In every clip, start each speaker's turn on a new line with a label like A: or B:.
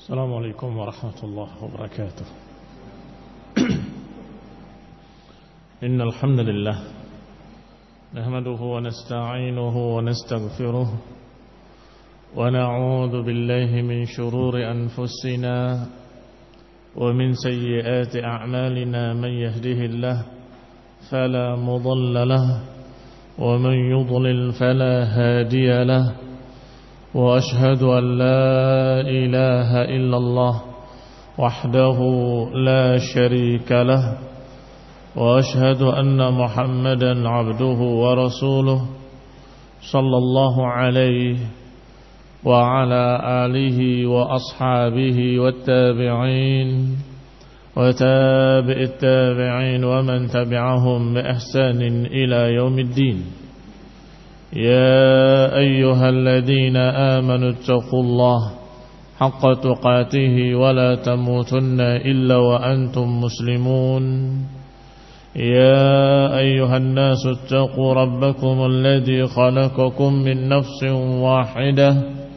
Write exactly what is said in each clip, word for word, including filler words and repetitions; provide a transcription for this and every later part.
A: Assalamualaikum warahmatullahi wabarakatuh. Innal hamdalillah nahmaduhu wa nasta'inuhu wa nastaghfiruh wa na'udzu billahi min shururi anfusina wa min sayyiati a'malina man yahdihillahu fala mudilla lahu wa man yudlil fala hadiya lahu. وأشهد أن لا إله إلا الله وحده لا شريك له وأشهد أن محمدا عبده ورسوله صلى الله عليه وعلى آله وأصحابه والتابعين وتابع التابعين ومن تبعهم بإحسان إلى يوم الدين. يا أيها الذين آمنوا اتقوا الله حق تقاته ولا تموتن إلا وأنتم مسلمون. يا أيها الناس اتقوا ربكم الذي خلقكم من نفس واحدة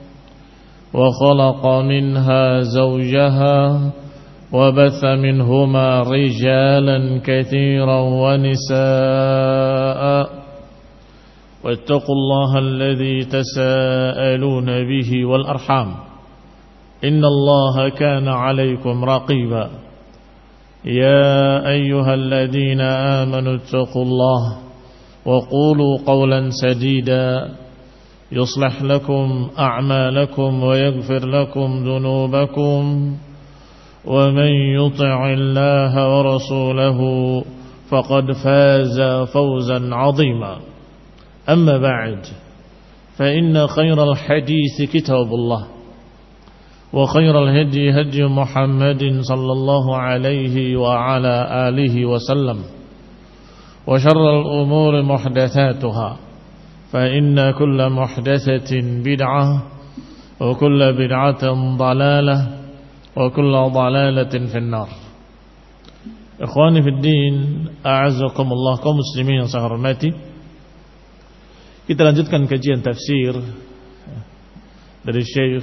A: وخلق منها زوجها وبث منهما رجالا كثيرا ونساء واتقوا الله الذي تساءلون به والأرحام إن الله كان عليكم رقيبا. يا أيها الذين آمنوا اتقوا الله وقولوا قولا سديدا يصلح لكم أعمالكم ويغفر لكم ذنوبكم ومن يطع الله ورسوله فقد فاز فوزا عظيما. أما بعد فإن خير الحديث كتاب الله وخير الهدي هدي محمد صلى الله عليه وعلى آله وسلم وشر الأمور محدثاتها فإن كل محدثة بدعة وكل بدعة ضلالة وكل ضلالة في النار. إخواني في الدين أعزكم الله kaum muslimin yang saya hormati. Kita lanjutkan kajian tafsir dari Syekh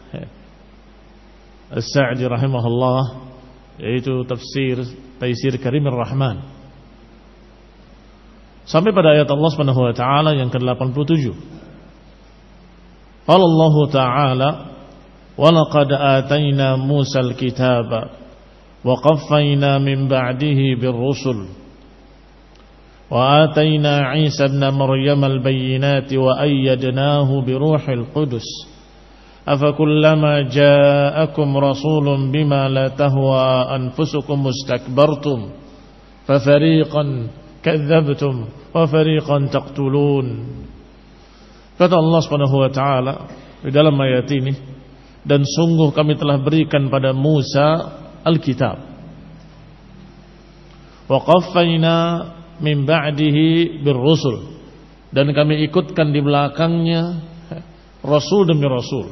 A: As-Sa'di rahimahullah, yaitu tafsir Taisir Karimir Rahman, sampai pada ayat Allah Subhanahu wa taala yang ke delapan puluh tujuh. Qala Allah Ta'ala wa laqad atayna Musa al-kitaba wa qaffayna min ba'dihi bir-rusul وآتينا عيسى ابن مريم البينات وأيدناه بروح القدس أفكلما جاءكم رسول بما لا تهوى أنفسكم استكبرتم ففريقا كذبتم وفريقا تقتلون. Kata Allah Subhanahu wa taala di dalam ayat ini, dan sungguh kami telah berikan pada Musa Alkitab, wa qaffayna min ba'dihi bir-rusul, dan kami ikutkan di belakangnya rasul demi rasul,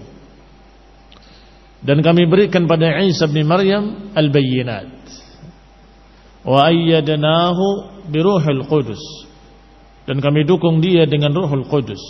A: dan kami berikan pada Isa bin Maryam al-bayyinat wa ayyadnahu bi ruhil qudus, dan kami dukung dia dengan Ruhul Qudus.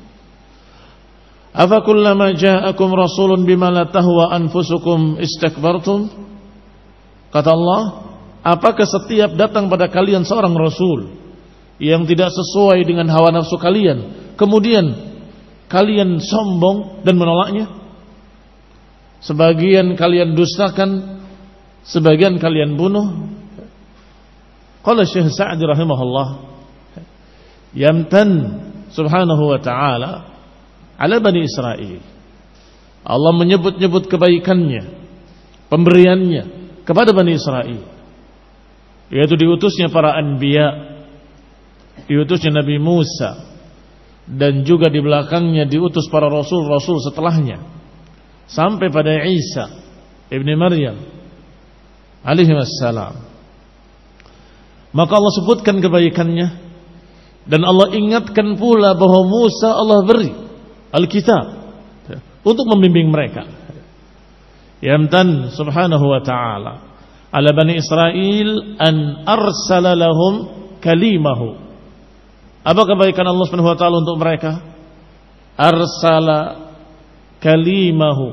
A: Afa kullama ja'akum rasulun bima la tahwa anfusukum istakbartum. Kata Allah, apakah setiap datang pada kalian seorang rasul yang tidak sesuai dengan hawa nafsu kalian, kemudian kalian sombong dan menolaknya? Sebagian kalian dustakan, sebagian kalian bunuh. Qala Syekh Sa'di rahimahullah, yamtan subhanahu wa ta'ala ala Bani Israel. Allah menyebut-nyebut kebaikannya, pemberiannya kepada Bani Israel, yaitu diutusnya para anbiya, diutusnya Nabi Musa, dan juga di belakangnya diutus para rasul-rasul setelahnya, sampai pada Isa ibni Maryam alaihi wassalam. Maka Allah sebutkan kebaikannya, dan Allah ingatkan pula bahwa Musa Allah beri Alkitab untuk membimbing mereka. Yamtan subhanahu wa ta'ala ala Bani Israel an arsala lahum kalimahu. Apa kebaikan Allah Subhanahu wa taala untuk mereka? Arsala kalimahu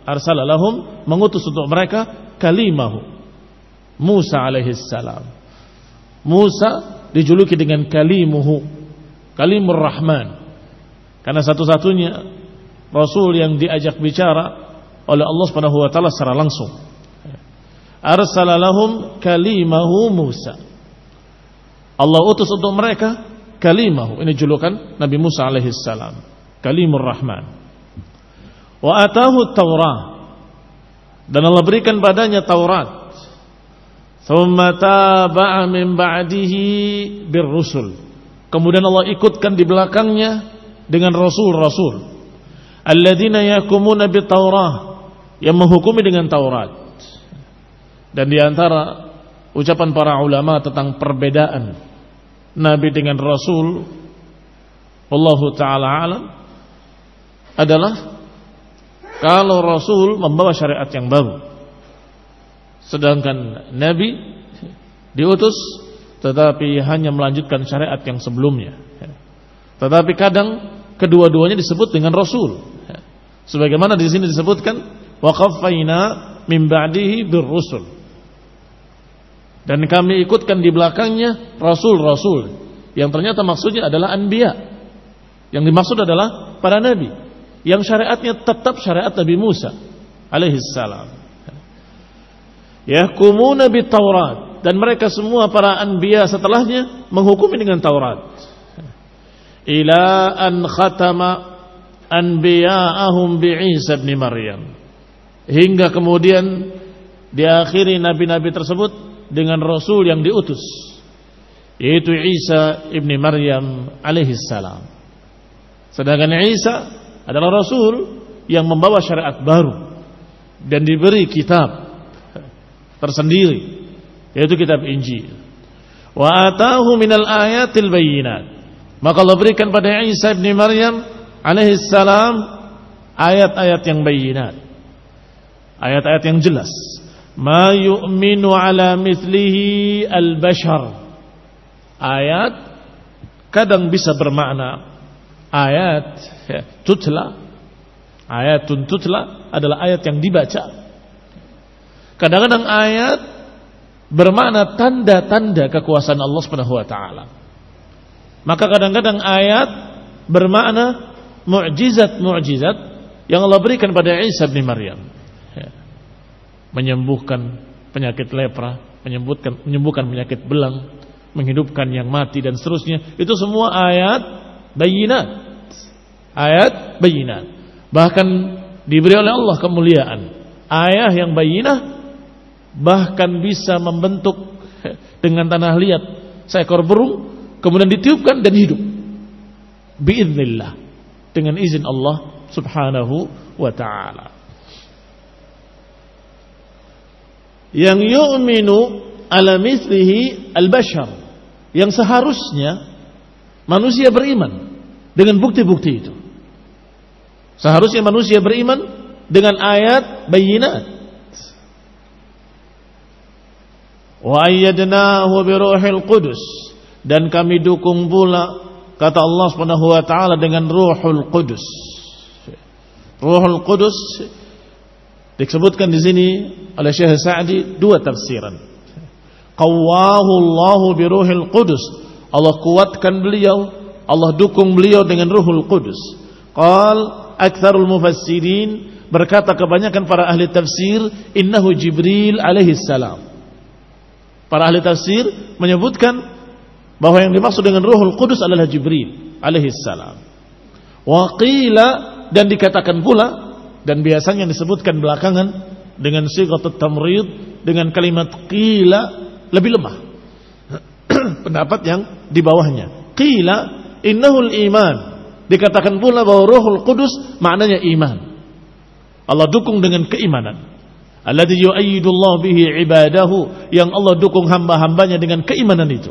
A: arsala lahum, mengutus untuk mereka kalimahu, Musa alaihi salam. Musa dijuluki dengan kalimuhu, kalimur rahman, karena satu-satunya rasul yang diajak bicara oleh Allah Subhanahu wa taala secara langsung. Arsala lahum kalimahu Musa. Allah utus untuk mereka kalimahu, ini julukan Nabi Musa alaihi salam, kalimur rahman. Wa atahu Taurah, dan Allah berikan padanya Taurat. Thumma taba'a min ba'dihi birrusul, kemudian Allah ikutkan di belakangnya dengan rasul-rasul. Alladzina yahkumuna bit-Taurah, yang menghukumi dengan Taurat. Dan di antara ucapan para ulama tentang perbedaan Nabi dengan Rasul, wallahu ta'ala alam, adalah kalau Rasul membawa syariat yang baru, sedangkan Nabi diutus tetapi hanya melanjutkan syariat yang sebelumnya. Tetapi kadang kedua-duanya disebut dengan Rasul, sebagaimana di sini disebutkan wa qaffayna min ba'dihi birrusul, dan kami ikutkan di belakangnya rasul-rasul, yang ternyata maksudnya adalah anbiya. Yang dimaksud adalah para nabi yang syariatnya tetap syariat Nabi Musa alaihi salam. Yahkumuna bit-Taurat, dan mereka semua para anbiya setelahnya menghukumi dengan Taurat. Ila an khatama anbiya'ahum bi'Isa ibn Maryam, hingga kemudian diakhiri nabi-nabi tersebut dengan rasul yang diutus, yaitu Isa ibn Maryam alaihi salam. Sedangkan Isa adalah rasul yang membawa syariat baru dan diberi kitab tersendiri, yaitu kitab Injil. Wa atahu minal ayatil bayyinat, maka Allah berikan pada Isa ibn Maryam alaihi salam ayat-ayat yang bayyinat, ayat-ayat yang jelas. Ma yu'minu ala mithlihi al-bashar, ayat kadang bisa bermakna ayat ya, tutla, ayatun tutla adalah ayat yang dibaca. Kadang-kadang ayat bermakna tanda-tanda kekuasaan Allah Subhanahu wa taala. Maka kadang-kadang ayat bermakna mukjizat-mukjizat yang Allah berikan pada Isa bin Maryam. Ya. Menyembuhkan penyakit lepra, menyembuhkan menyembuhkan penyakit belang, menghidupkan yang mati dan seterusnya. Itu semua ayat bayyinat. Ayat bayyinat. Bahkan diberi oleh Allah kemuliaan. Ayat yang bayyinah bahkan bisa membentuk dengan tanah liat seekor burung, kemudian ditiupkan dan hidup biiznillah, dengan izin Allah subhanahu wa ta'ala. Yang yu'minu ala mithlihi al-bashar, yang seharusnya manusia beriman dengan bukti-bukti itu. Seharusnya manusia beriman dengan ayat bayyinat. Wa ayyadnahu bi ruhil qudus, dan kami dukung pula, kata Allah Subhanahu wa taala, dengan Ruhul Qudus. Ruhul Qudus disebutkan di sini oleh Syekh Sa'di dua tafsiran. Qawwahu Allahu bi Ruhil Qudus, Allah kuatkan beliau, Allah dukung beliau dengan Ruhul Qudus. Qal aktsarul mufassirin, berkata kebanyakan para ahli tafsir, innahu Jibril alaihi salam. Para ahli tafsir menyebutkan bahwa yang dimaksud dengan Ruhul Qudus adalah Jibril alaihi salam. Wa qila, dan dikatakan pula, dan biasanya disebutkan belakangan dengan sighatut tamrid, dengan kalimat qila, lebih lemah pendapat yang di bawahnya. Qila innahul iman, dikatakan pula bahwa Ruhul Qudus maknanya iman. Allah dukung dengan keimanan. Alladzi yu'ayyidullahu bihi ibadahu, yang Allah dukung hamba-hambanya dengan keimanan itu.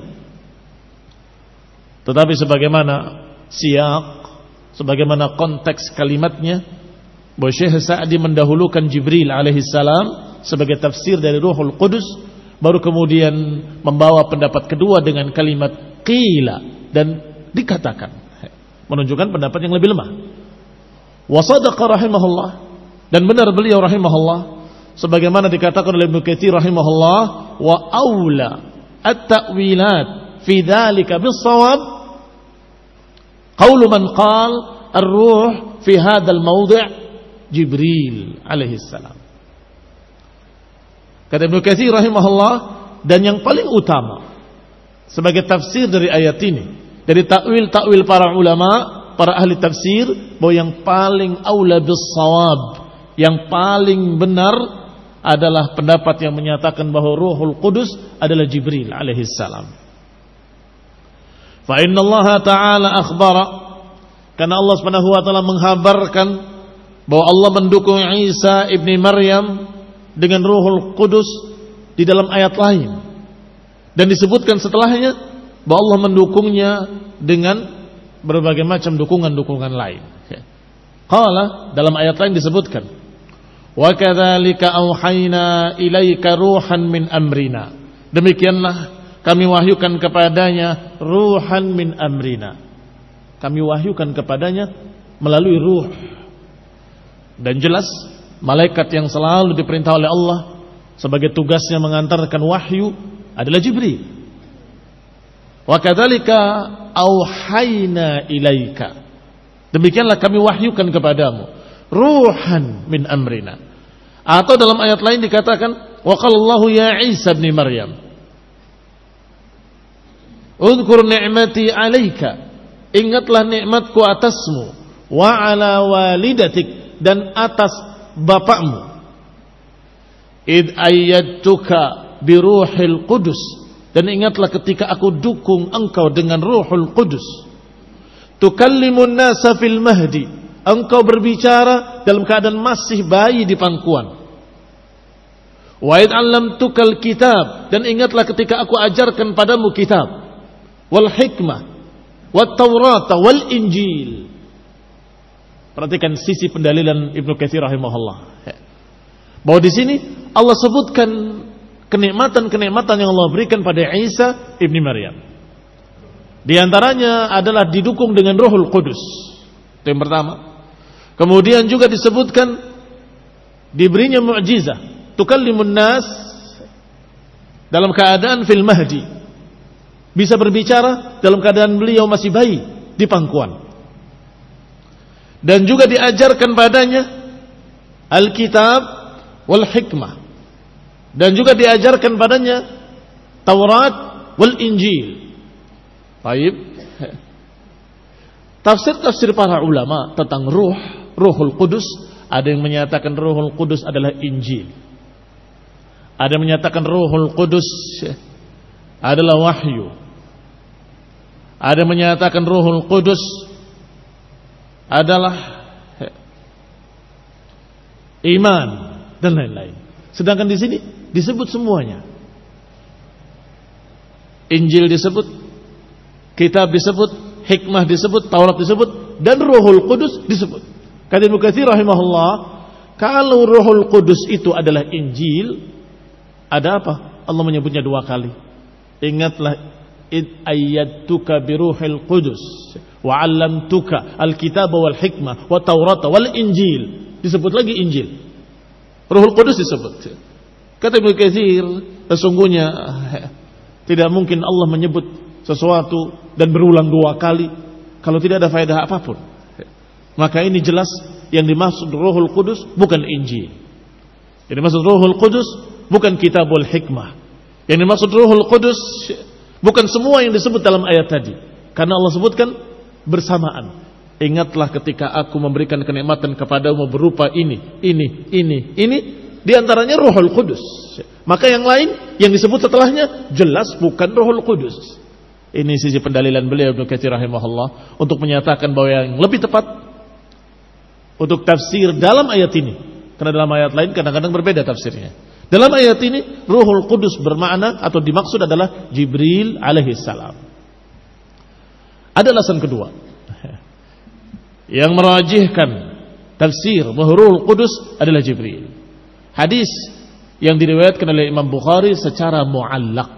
A: Tetapi sebagaimana siyak, sebagaimana konteks kalimatnya, bahwa Syekh Sa'di mendahulukan Jibril alaihi salam sebagai tafsir dari Ruhul Qudus, baru kemudian membawa pendapat kedua dengan kalimat qila, dan dikatakan, menunjukkan pendapat yang lebih lemah. Wa sadaqa rahimahullah, Dan benar beliau rahimahullah, sebagaimana dikatakan oleh Ibnu Katsir rahimahullah, wa aula at-ta'wilat fi dzalika bis-shawab qaulu man qala ar-ruh fi hadzal mawdi' Jibril alaihi salam. Kata Ibnu Katsir rahimahullah, dan yang paling utama sebagai tafsir dari ayat ini, dari takwil-takwil para ulama, para ahli tafsir, bahwa yang paling aula bis-shawab, yang paling benar adalah pendapat yang menyatakan bahwa Ruhul Qudus adalah Jibril alaihi salam. Fa inna Allah Ta'ala akhbara, karena Allah Subhanahu wa taala menghabarkan bahwa Allah mendukung Isa ibni Maryam dengan Ruhul Qudus di dalam ayat lain, dan disebutkan setelahnya bahwa Allah mendukungnya dengan berbagai macam dukungan-dukungan lain. Qala, dalam ayat lain disebutkan, wa kadzalika auhayna ilaika ruhan min amrina, demikianlah kami wahyukan kepadanya ruhan min amrina, kami wahyukan kepadanya melalui ruh. Dan jelas malaikat yang selalu diperintah oleh Allah sebagai tugasnya mengantarkan wahyu adalah Jibril. Wa kadzalika auhayna ilaika, demikianlah kami wahyukan kepadamu ruhan min amrina. Atau dalam ayat lain dikatakan, wa qala Allahu ya Isa ibn Maryam udhkur ni'mati 'alaika, ingatlah nikmatku atasmu, wa 'ala walidatik, dan atas bapakmu, id ayyadtuka bi ruhil qudus, dan ingatlah ketika aku dukung engkau dengan Ruhul Qudus, tukallimun nasa fil mahdi, engkau berbicara dalam keadaan masih bayi di pangkuan. Wa id 'allamtukal kitab, dan ingatlah ketika aku ajarkan padamu kitab, wal hikmah, wat taurata, wal injil. Perhatikan sisi pendalilan Ibnu Katsir rahimahullah, bahwa di sini Allah sebutkan kenikmatan-kenikmatan yang Allah berikan pada Isa ibni Maryam. Di antaranya adalah didukung dengan Ruhul Qudus. Itu yang pertama. Kemudian juga disebutkan diberinya mukjizah, tukallimun nas dalam keadaan fil mahdi, bisa berbicara dalam keadaan beliau masih bayi di pangkuan. Dan juga diajarkan padanya Alkitab wal hikmah, dan juga diajarkan padanya Taurat wal Injil. Baik. Tafsir-tafsir para ulama tentang ruh, Ruhul Qudus, ada yang menyatakan Ruhul Qudus adalah Injil. Ada yang menyatakan Ruhul Qudus adalah wahyu. Ada yang menyatakan Ruhul Qudus adalah iman dan lain-lain. Sedangkan di sini disebut semuanya. Injil disebut, kitab disebut, hikmah disebut, Taurat disebut, dan Ruhul Qudus disebut. Kata Ibnu Katsir rahimahullah, kalau Ruhul Qudus itu adalah Injil, ada apa? Allah menyebutnya dua kali. Ingatlah, id ayyadtuka biruhil qudus wa 'allamtuka alkitaba wal hikmah wa taurata wal injil. Disebut lagi Injil, Ruhul Qudus disebut. Kata Ibnu Katsir, sesungguhnya tidak mungkin Allah menyebut sesuatu dan berulang dua kali kalau tidak ada faedah apapun. Maka ini jelas yang dimaksud Ruhul Qudus bukan Injil. Yang dimaksud Ruhul Qudus bukan Kitabul Hikmah. Yang dimaksud Ruhul Qudus bukan semua yang disebut dalam ayat tadi. Karena Allah sebutkan bersamaan. Ingatlah ketika aku memberikan kenikmatan kepadamu berupa ini, ini, ini, ini. Di antaranya Ruhul Qudus. Maka yang lain yang disebut setelahnya jelas bukan Ruhul Qudus. Ini sisi pendalilan beliau Ibnu Katsir rahimahullah untuk menyatakan bahwa yang lebih tepat untuk tafsir dalam ayat ini. Karena dalam ayat lain kadang-kadang berbeda tafsirnya. Dalam ayat ini Ruhul Qudus bermakna atau dimaksud adalah Jibril alaihi salam. Ada alasan kedua yang merajihkan tafsir bahwa Ruhul Qudus adalah Jibril. Hadis yang diriwayatkan oleh Imam Bukhari secara muallaq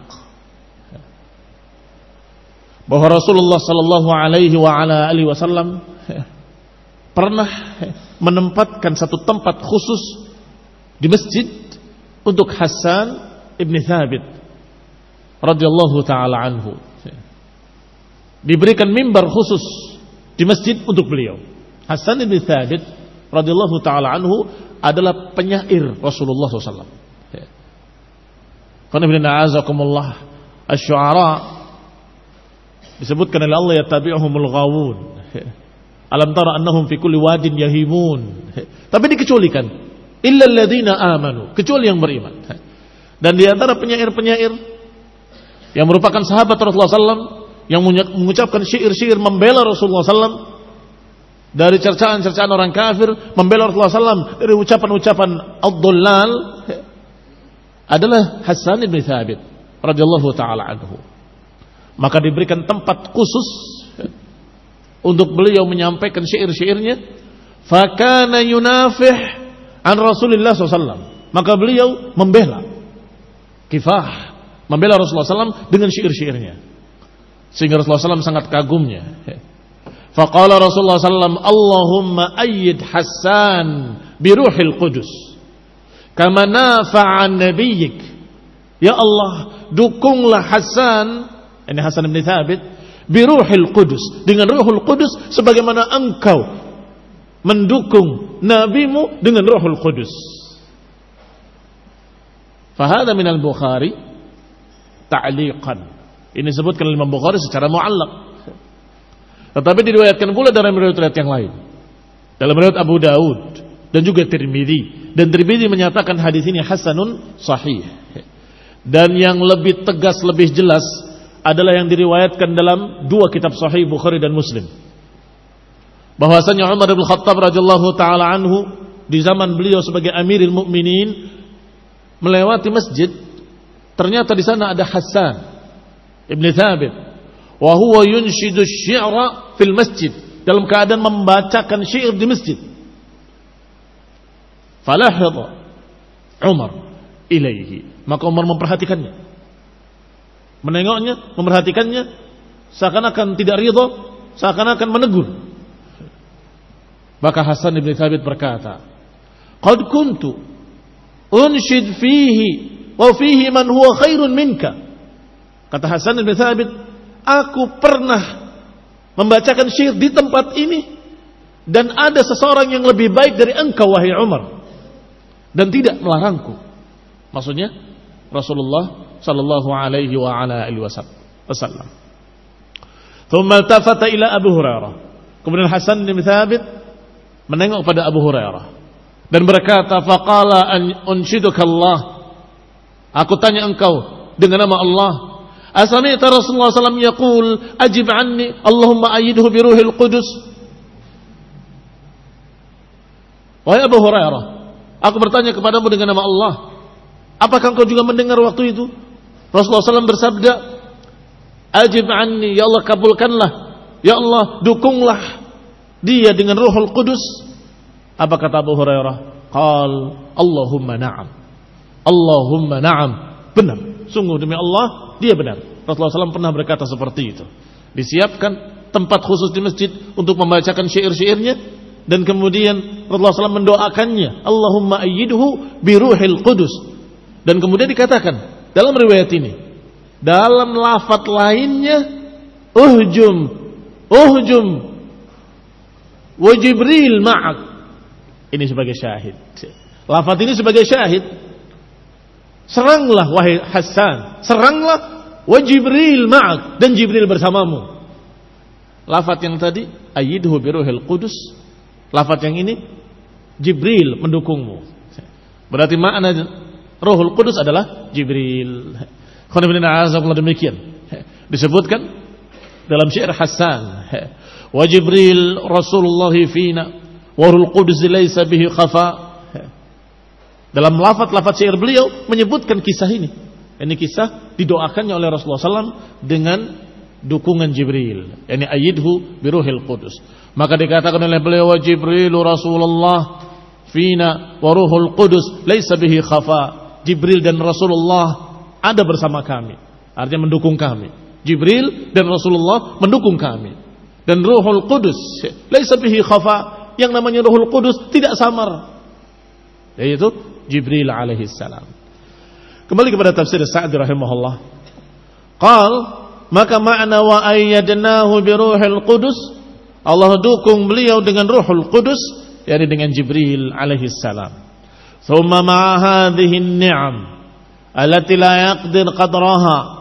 A: bahwa Rasulullah sallallahu alaihi wa ala alihi wasallam pernah menempatkan satu tempat khusus di masjid untuk Hasan ibn Thabit radhiyallahu taala anhu. Diberikan mimbar khusus di masjid untuk beliau. Hasan ibn Thabit radhiyallahu taala anhu adalah penyair Rasulullah sallallahu alaihi wasallam. Qul inna a'azakumullah asy-syu'ara disebutkan oleh Allah yattabi'uhumul ghawun. Alam tara annahum fi kulli wadin yahimun. Tapi dikecualikan illa alladziina amanu, kecuali yang beriman. Dan di antara penyair-penyair yang merupakan sahabat Rasulullah sallallahu alaihi wasallam yang mengucapkan syair-syair membela Rasulullah sallallahu alaihi wasallam dari cercaan-cercaan orang kafir, membela Rasulullah sallallahu alaihi wasallam dari ucapan-ucapan ad-dhullal, adalah Hasan bin Thabit radhiyallahu taala anhu. Maka diberikan tempat khusus untuk beliau menyampaikan syair-syairnya. Fakana yunafih an Rasulullah sallallahu alaihi wasallam. Maka beliau membela, kifah, membela Rasulullah sallallahu alaihi wasallam dengan syair-syairnya, sehingga Rasulullah sallallahu alaihi wasallam sangat kagumnya. Faqala Rasulullah sallallahu alaihi wasallam, Allahumma ayyid Hasan biruhil qudus kama nafa'an nabiyyik. Ya Allah, dukunglah Hasan, ini Hasan bin Thabit, biruhil qudus, dengan ruhul qudus, sebagaimana engkau mendukung nabimu dengan ruhul qudus. Fahada minal Bukhari ta'liqan. Ini disebutkan oleh Imam Bukhari secara mu'allaq. Tetapi diriwayatkan pula dalam riwayat yang lain. Dalam riwayat Abu Daud dan juga Tirmidzi. Dan Tirmidzi menyatakan hadis ini hasanun sahih. Dan yang lebih tegas, lebih jelas adalah yang diriwayatkan dalam dua kitab sahih, Bukhari dan Muslim. Bahwasanya Umar bin Khattab radhiyallahu taala anhu di zaman beliau sebagai Amirul Mukminin melewati masjid, ternyata di sana ada Hasan ibn Thabit, wa huwa yunshidu asy-syi'ra fil masjid, dalam keadaan membacakan syair di masjid. Falahadha Umar ilaihi, maka Umar memperhatikannya, menengoknya, memperhatikannya, seakan-akan tidak ridha, seakan-akan menegur. Maka Hasan ibn Thabit berkata, qad kuntu unshid fihi wa fihi man huwa khairun minka. Kata Hasan bin Thabit, aku pernah membacakan syair di tempat ini dan ada seseorang yang lebih baik dari engkau wahai Umar, dan tidak melarangku. Maksudnya Rasulullah sallallahu alaihi wa ala alihi wasallam. Thumma iltafata ila Abu Hurairah. Kemudian Hasan bin Thabit menengok pada Abu Hurairah dan berkata, faqala an unshiduka Allah, aku tanya engkau dengan nama Allah, asami'ta Rasulullah sallallahu alaihi wasallam yaqul ajib anni Allahumma ayyidhu bi ruhil qudus. Wahai Abu Hurairah, aku bertanya kepadamu dengan nama Allah, apakah engkau juga mendengar waktu itu Rasulullah sallallahu alaihi wasallam bersabda, ajib anni, ya Allah kabulkanlah, ya Allah dukunglah dia dengan ruhul qudus. Apa kata Abu Hurairah? Qal Allahumma na'am, Allahumma na'am, benar, sungguh demi Allah dia benar. Rasulullah sallallahu alaihi wasallam pernah berkata seperti itu. Disiapkan tempat khusus di masjid untuk membacakan syair-syairnya, dan kemudian Rasulullah sallallahu alaihi wasallam mendoakannya, Allahumma ayyidhu biruhil qudus. Dan kemudian dikatakan dalam riwayat ini, dalam lafaz lainnya, uhjum uhjum wa Jibril ma'ak. Ini sebagai syahid. Lafaz ini sebagai syahid. Seranglah wahai Hasan, seranglah wa Jibril ma'ak, dan Jibril bersamamu. Lafaz yang tadi ayyidhu biruhil qudus, lafaz yang ini Jibril mendukungmu. Berarti makna Ruhul Qudus adalah Jibril. Demikian disebutkan dalam syair Hasan, wa Jibril Rasulullah fina wa Ruhul Qudus laisa bihi khafa. Dalam lafaz-lafaz syair beliau menyebutkan kisah ini. Ini kisah didoakannya oleh Rasulullah sallallahu alaihi wasallam dengan dukungan Jibril, yakni ayyidhu biruhil qudus. Maka dikatakan oleh beliau, wa Jibril Rasulullah fina wa Ruhul Qudus laisa bihi khafa. Jibril dan Rasulullah ada bersama kami, artinya mendukung kami. Jibril dan Rasulullah mendukung kami, dan Ruhul Qudus laisa bihi khafa, yang namanya Ruhul Qudus tidak samar, yaitu Jibril alaihi salam. Kembali kepada tafsir Sa'di rahimahullah. Qal, maka makna wa ayyadnahu bi Ruhil Qudus, Allah dukung beliau dengan Ruhul Qudus, yakni dengan Jibril alaihi salam. Thumma ma'a hadhihi an-ni'am allati la yaqdir qadraha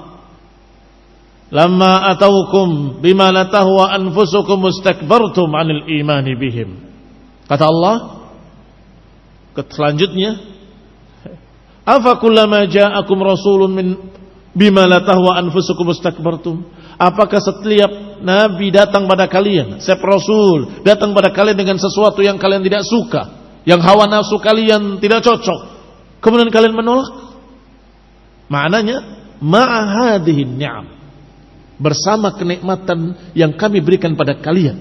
A: lamma ataukum bima la tahwa anfusukum mustakbartum 'anil imani bihim. Kata Allah selanjutnya, afa kullama ja'akum rasulun min bima la tahwa anfusukum mustakbartum. Apakah setiap nabi datang pada kalian, setiap rasul datang pada kalian dengan sesuatu yang kalian tidak suka, yang hawa nafsu kalian tidak cocok, kemudian kalian menolak? Maknanya ma'a hadhihi ni'am, bersama kenikmatan yang kami berikan pada kalian.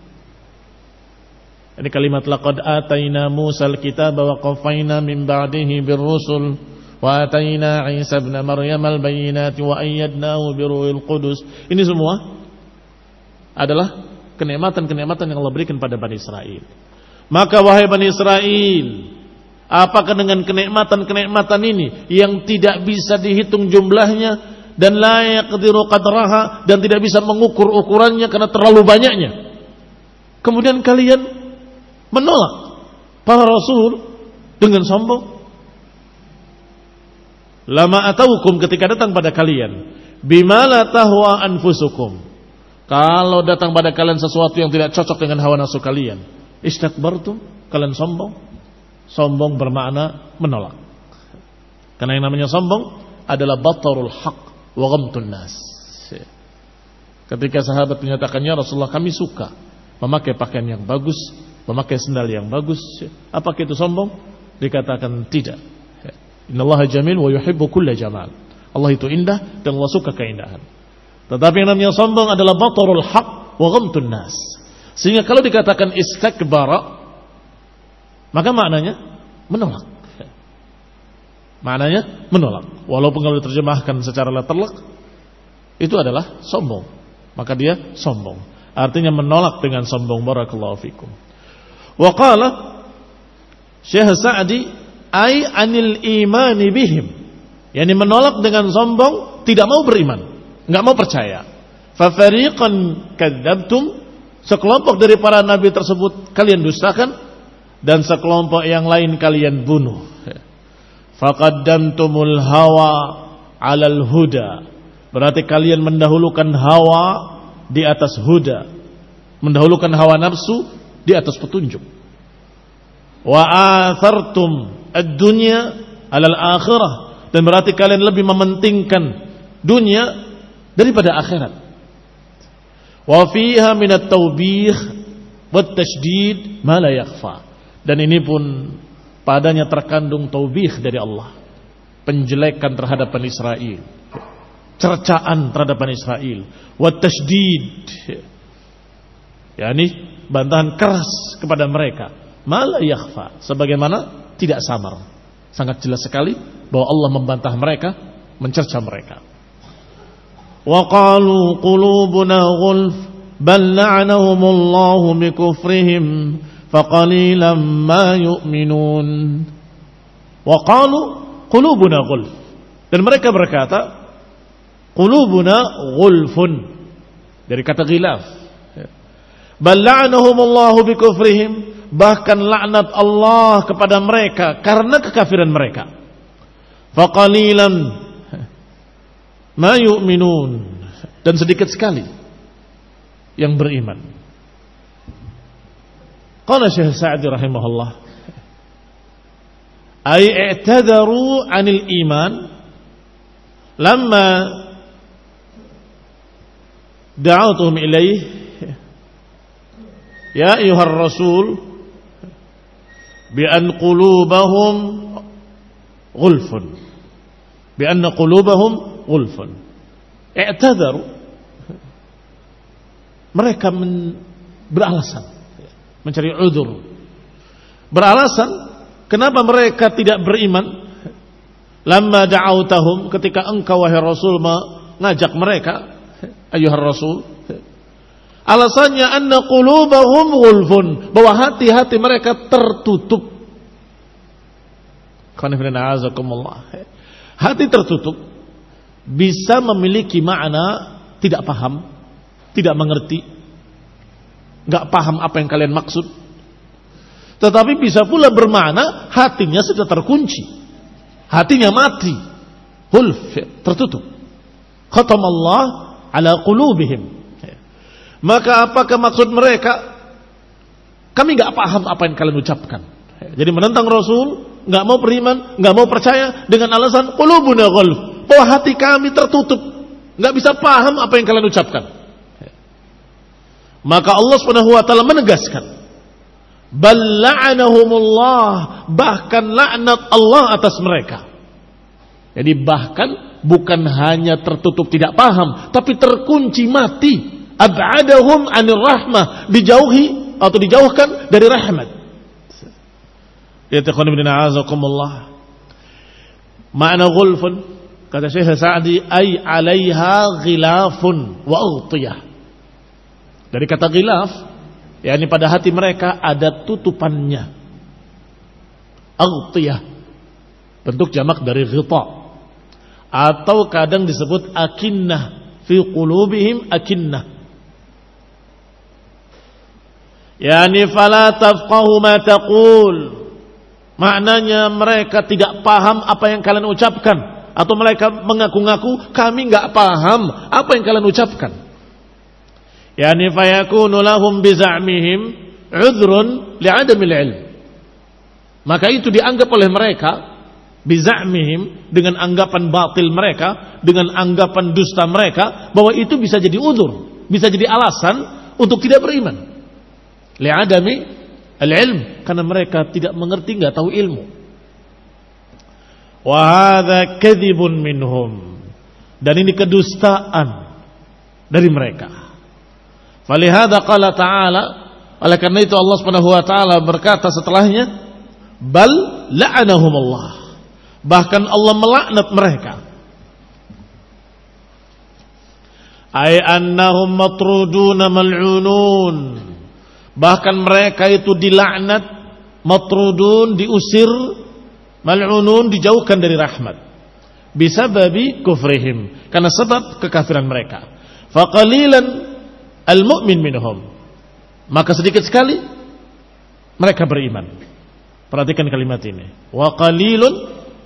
A: Ini kalimat laqad ataina Musal kitaba wa qaffayna min ba'dihi birrusul wa ataina Isa ibn Maryam al-bayyinati wa ayyadnahu biruhil qudus. Ini semua adalah kenikmatan-kenikmatan yang Allah berikan pada Bani Israel. Maka wahai Bani Israel, apakah dengan kenikmatan-kenikmatan ini yang tidak bisa dihitung jumlahnya dan la yaqdiru qadraha, dan tidak bisa mengukur ukurannya karena terlalu banyaknya, kemudian kalian menolak para rasul dengan sombong? Lama ataukum, ketika datang pada kalian, bima la tahwa anfusukum, kalau datang pada kalian sesuatu yang tidak cocok dengan hawa nafsu kalian, istakbartum, kalian sombong. Sombong bermakna menolak. Karena yang namanya sombong adalah batarul haq wa ghamtun nas. Ketika sahabat menyatakan, ya Rasulullah, kami suka memakai pakaian yang bagus, memakai sendal yang bagus, apakah itu sombong? Dikatakan tidak. Innallaha jamil wa yuhibbu kulla jamal. Allah itu indah dan Allah suka keindahan. Tetapi yang namanya sombong adalah batarul haq wa ghamtun nas. Sehingga kalau dikatakan istakbara, maka maknanya menolak. Maknanya menolak. Walaupun kalau diterjemahkan secara letterlek, itu adalah sombong. Maka dia sombong. Artinya menolak dengan sombong. Barakallahu fikum. Wa qala Syekh Sa'di, ay anil imani bihim, yani menolak dengan sombong, tidak mau beriman, enggak mau percaya. Fa fariqan kadzabtum, sekelompok dari para nabi tersebut kalian dustakan, dan sekelompok yang lain kalian bunuh. Faqaddamtumul hawa 'alal huda, berarti kalian mendahulukan hawa di atas huda, mendahulukan hawa nafsu di atas petunjuk. Wa athartum ad-dunya 'alal akhirah, dan berarti kalian lebih mementingkan dunia daripada akhirat. Wa fiha min at-tawbih wat tasydid ma la yakhfa, dan ini pun padanya terkandung taubih dari Allah, penjelekan terhadap Bani Israel, cercaan terhadap Bani Israel, wat tasydid, yakni bantahan keras kepada mereka, ma la yakhfa, sebagaimana tidak samar. Sangat jelas sekali bahwa Allah membantah mereka, mencerca mereka. Wa qalu qulubuna ghulf bal la'anahumullahu bikufrihim faqalilan ma yu'minun. Wa qalu qulubuna ghulf, dan mereka berkata qulubuna ghulfun, dari kata ghilaf. Bal la'anahumullahu bikufrihim, bahkan laknat Allah kepada mereka karena kekafiran mereka. Faqalilan ma yu'minun, dan sedikit sekali yang beriman. Qala Syekh Sa'di rahimahullah, ay i'tadaru 'anil iman lamma da'awtuhum ilaih ya ayyuhar rasul bi an qulubahum ghulfun, bi anna qulubahum ghulfun. I'tadaru, mereka men, beralasan, mencari udzur, beralasan kenapa mereka tidak beriman. Lamma da'autahum, ketika engkau wahai Rasul mengajak mereka, ayyuhar Rasul, Alasannya anna qulubahum ghulfun, bahwa hati-hati mereka tertutup. Hati tertutup bisa memiliki makna tidak paham, tidak mengerti, enggak paham apa yang kalian maksud. Tetapi bisa pula bermakna hatinya sudah terkunci, hatinya mati, ghulf, tertutup. Khatamallah ala qulubihim. Maka apakah maksud mereka? Kami enggak paham apa yang kalian ucapkan. Jadi menentang Rasul, enggak mau beriman, enggak mau percaya dengan alasan qulubuna ghulf, bahwa hati kami tertutup, enggak bisa paham apa yang kalian ucapkan. Maka Allah Subhanahu wa taala menegaskan, bal la'anahumullah, bahkan laknat Allah atas mereka. Jadi bahkan bukan hanya tertutup tidak paham, tapi terkunci mati. Ab'adahum 'anir rahmah, dijauhi atau dijauhkan dari rahmat. Ya takhonibina azakumullah. Makna ghulfun, kata Syekh Sa'di, ay 'alaiha ghilafun wa aghtiyah. Dari kata ghilaf, yakni pada hati mereka ada tutupannya. Aghtiyah, bentuk jamak dari ghita, atau kadang disebut akinnah, fi qulubihim akinnah. Yani fala tafqahu ma taqul, maknanya mereka tidak paham apa yang kalian ucapkan, atau mereka mengaku-ngaku kami enggak paham apa yang kalian ucapkan. Yani fayakunu lahum biza'mihim 'udhrun li'adamil 'ilm. Maka itu dianggap oleh mereka biza'mihim, dengan anggapan batil mereka, dengan anggapan dusta mereka, bahwa itu bisa jadi udzur, bisa jadi alasan untuk tidak beriman. Li'adami al-ilm, karena mereka tidak mengerti, enggak tahu ilmu. Wa hadza kadzibun minhum, dan ini kedustaan dari mereka. Falihada qala ta'ala, oleh karena itu Allah Subhanahu wa taala berkata setelahnya, bal la'anahumullah, bahkan Allah melaknat mereka. Ay annahum matruduna mal'unun, bahkan mereka itu dilaknat, matrudun, diusir, mal'unun, dijauhkan dari rahmat, bisababi kufrihim, karena sebab kekafiran mereka. Faqalilan al-mu'min minhum, maka sedikit sekali mereka beriman. Perhatikan kalimat ini, wa qalilun,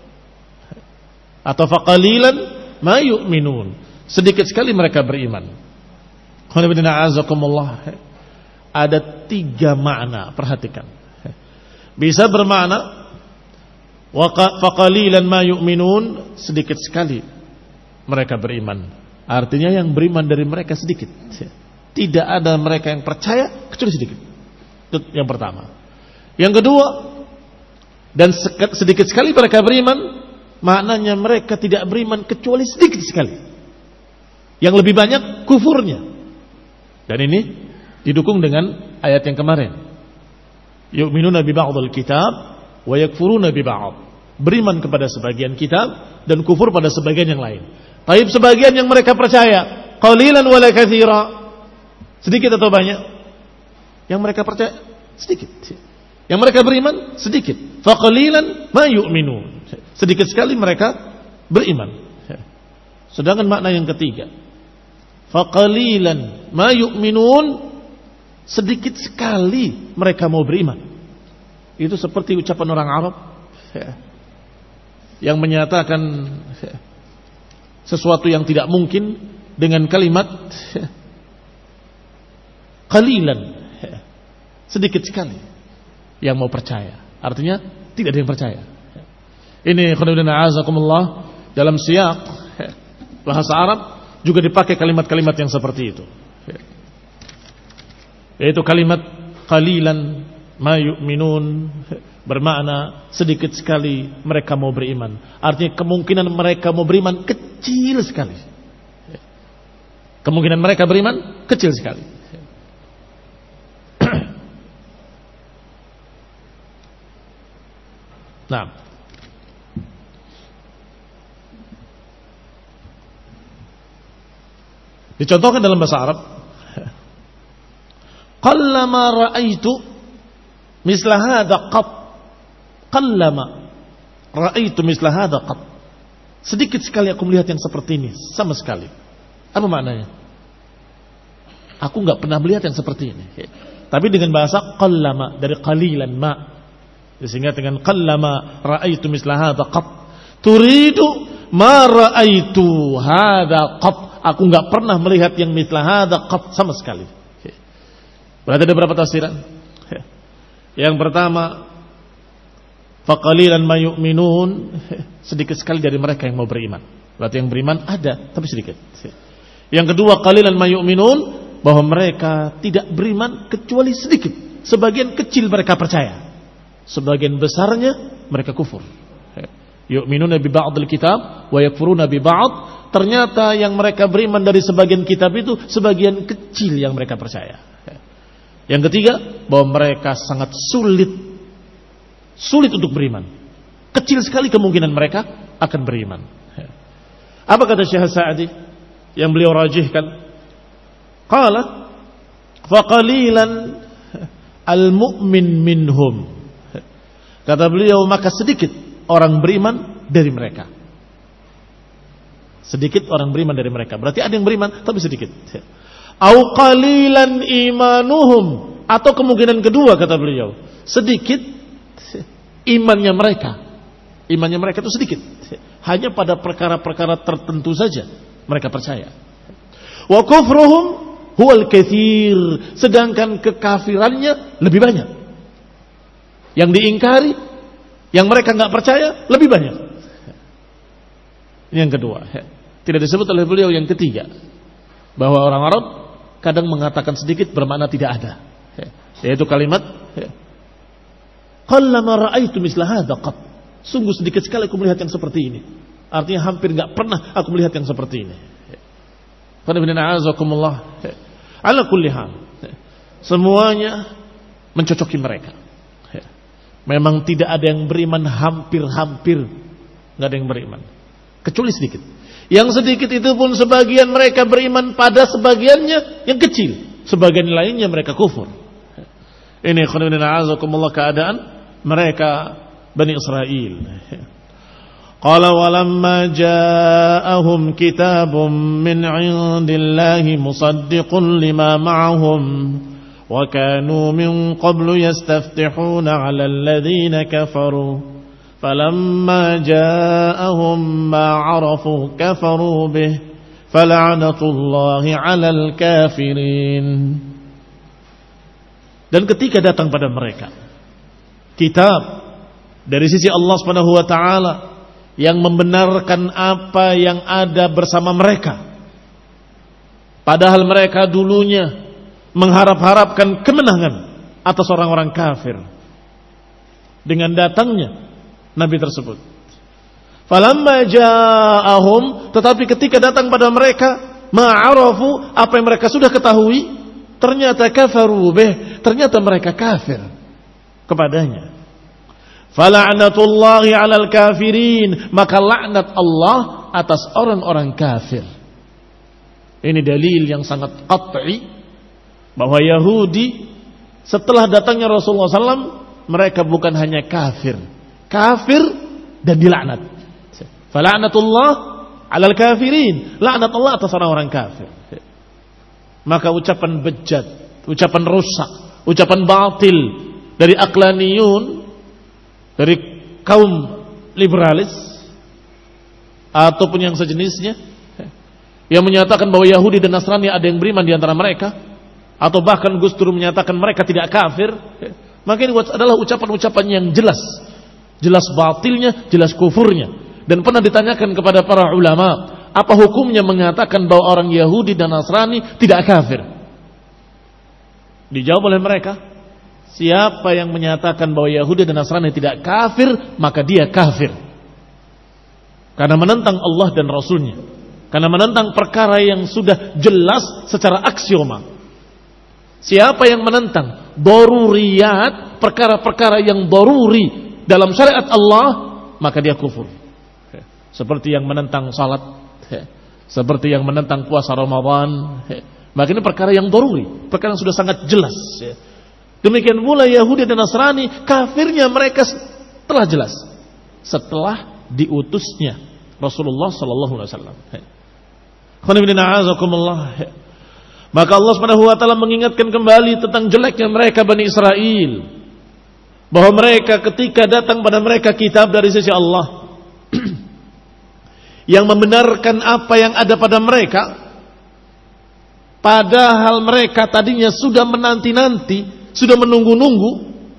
A: atau faqalilan ma yu'minun, sedikit sekali mereka beriman. Qulibina azakumullah. Ada tiga makna, perhatikan. Bisa bermakna wa faqalilan ma yu'minun, sedikit sekali mereka beriman, artinya yang beriman dari mereka sedikit. Tidak ada mereka yang percaya kecuali sedikit. Itu yang pertama. Yang kedua, dan sedikit sekali mereka beriman, maknanya mereka tidak beriman kecuali sedikit sekali. Yang lebih banyak kufurnya. Dan ini didukung dengan ayat yang kemarin. Yu'minuna bi ba'dil kitab wa yakfuruna bi ba'd. Beriman kepada sebagian kitab dan kufur pada sebagian yang lain. Taib sebagian yang mereka percaya, qalilan wala katsira, sedikit atau banyak? Yang mereka percaya sedikit. Yang mereka beriman sedikit. Faqalilan ma yu'minun, sedikit sekali mereka beriman. Sedangkan makna yang ketiga, faqalilan ma yu'minun, sedikit sekali mereka mau beriman. Itu seperti ucapan orang Arab yang menyatakan sesuatu yang tidak mungkin dengan kalimat qalilan, sedikit sekali yang mau percaya, artinya tidak ada yang percaya. Ini khonibina azakumullah, dalam siyak bahasa Arab juga dipakai kalimat-kalimat yang seperti itu, yaitu kalimat qalilan ma yu'minun, bermakna sedikit sekali mereka mau beriman, artinya kemungkinan mereka mau beriman kecil sekali. Kemungkinan mereka beriman kecil sekali. Nah, dicontohkan dalam bahasa Arab qallama ra'aitu misla hadza qat. Qallama ra'aitu misla hadza qat. Sedikit sekali aku melihat yang seperti ini, sama sekali. Apa maknanya? Aku enggak pernah melihat yang seperti ini. Tapi dengan bahasa qallama, dari qalilan ma. Sehingga dengan qallama ra'aitu misla hadza qat. Turidu ma ra'aitu hadza qat. Aku enggak pernah melihat yang misla hadza qat sama sekali. Berarti ada berapa tafsiran? Yang pertama, faqalilan ma yu'minun, sedikit sekali dari mereka yang mau beriman. Berarti yang beriman ada, tapi sedikit. Yang kedua, qalilan ma yu'minun, bahwa mereka tidak beriman kecuali sedikit. Sebagian kecil mereka percaya, sebagian besarnya mereka kufur. Yu'minuna bi ba'dil kitab wa yakfuruna bi ba'd. Ternyata yang mereka beriman dari sebagian kitab itu sebagian kecil yang mereka percaya. Yang ketiga, bahwa mereka sangat sulit Sulit untuk beriman. Kecil sekali kemungkinan mereka akan beriman. Apa kata Syekh Sa'di yang beliau rajihkan? Qala faqalilan al-mu'min minhum. Kata beliau, maka sedikit orang beriman dari mereka. Sedikit orang beriman dari mereka. Berarti ada yang beriman tapi sedikit. Au qalilan imanuhum, atau kemungkinan kedua kata beliau, sedikit imannya mereka. Imannya mereka itu sedikit. Hanya pada perkara-perkara tertentu saja mereka percaya. Wa kufruhum huwal katsir, sedangkan kekafirannya lebih banyak. Yang diingkari, yang mereka enggak percaya lebih banyak. Yang kedua, tidak disebut oleh beliau. Yang ketiga, bahwa orang Arab kadang mengatakan sedikit bermakna tidak ada, yaitu kalimat qallama ra'aitu misla hadza qat. Sungguh sedikit sekali aku melihat yang seperti ini. Artinya hampir enggak pernah aku melihat yang seperti ini. Fa inna a'azakumullah. Ala kulli hal, semuanya mencocoki mereka. Memang tidak ada yang beriman, hampir-hampir enggak ada yang beriman, kecuali sedikit. Yang sedikit itu pun sebagian mereka beriman pada sebagiannya yang kecil, sebagian lainnya mereka kufur. Ini khairin a'azakumullah keadaan mereka Bani Israel. Qala walamma ja'ahum kitabun min 'indillahi musaddiqun lima ma'ahum wa kanu min qablu yastaftihuna 'alal ladzina kafaru falamma ja'ahum ma 'arafu kafaru bih fala'natullahi 'alal kafirin. Dan ketika datang pada mereka kitab dari sisi Allah Subhanahu wa taala yang membenarkan apa yang ada bersama mereka, padahal mereka dulunya mengharap-harapkan kemenangan atas orang-orang kafir dengan datangnya nabi tersebut. Falamma ja'ahum, tetapi ketika datang pada mereka ma'arafu, apa yang mereka sudah ketahui, ternyata kafaru bih, ternyata mereka kafir kepadanya. Fala'natullahi 'alal kafirin, maka laknat Allah atas orang-orang kafir. Ini dalil yang sangat qat'i bahwa Yahudi setelah datangnya Rasulullah sallallahu alaihi wasallam, mereka bukan hanya kafir, kafir dan dilaknat. Fala'natullah 'alal kafirin, laknat Allah atas orang-orang kafir. Maka ucapan bejat, ucapan rusak, ucapan batil dari aqlaniyun, dari kaum liberalis ataupun yang sejenisnya, yang menyatakan bahwa Yahudi dan Nasrani ada yang beriman di antara mereka, atau bahkan Gus Dur menyatakan mereka tidak kafir, maka ini adalah ucapan-ucapan yang jelas, jelas batilnya, jelas kufurnya. Dan pernah ditanyakan kepada para ulama, apa hukumnya mengatakan bahwa orang Yahudi dan Nasrani tidak kafir? Dijawab oleh mereka, siapa yang menyatakan bahwa Yahudi dan Nasrani tidak kafir, maka dia kafir. Karena menentang Allah dan Rasulnya, karena menentang perkara yang sudah jelas secara aksioma. Siapa yang menentang daruriyat, perkara-perkara yang daruri dalam syariat Allah, maka dia kufur. Seperti yang menentang salat, seperti yang menentang puasa Ramadan, Maka ini perkara yang daruri, perkara yang sudah sangat jelas. Ya. Demikian pula Yahudi dan Nasrani, kafirnya mereka telah jelas setelah diutusnya Rasulullah Sallallahu Alaihi Wasallam. Maka Allah Subhanahu Wa Taala mengingatkan kembali tentang jeleknya mereka Bani Israel, bahwa mereka ketika datang pada mereka kitab dari sisi Allah yang membenarkan apa yang ada pada mereka, padahal mereka tadinya sudah menanti-nanti, sudah menunggu-nunggu,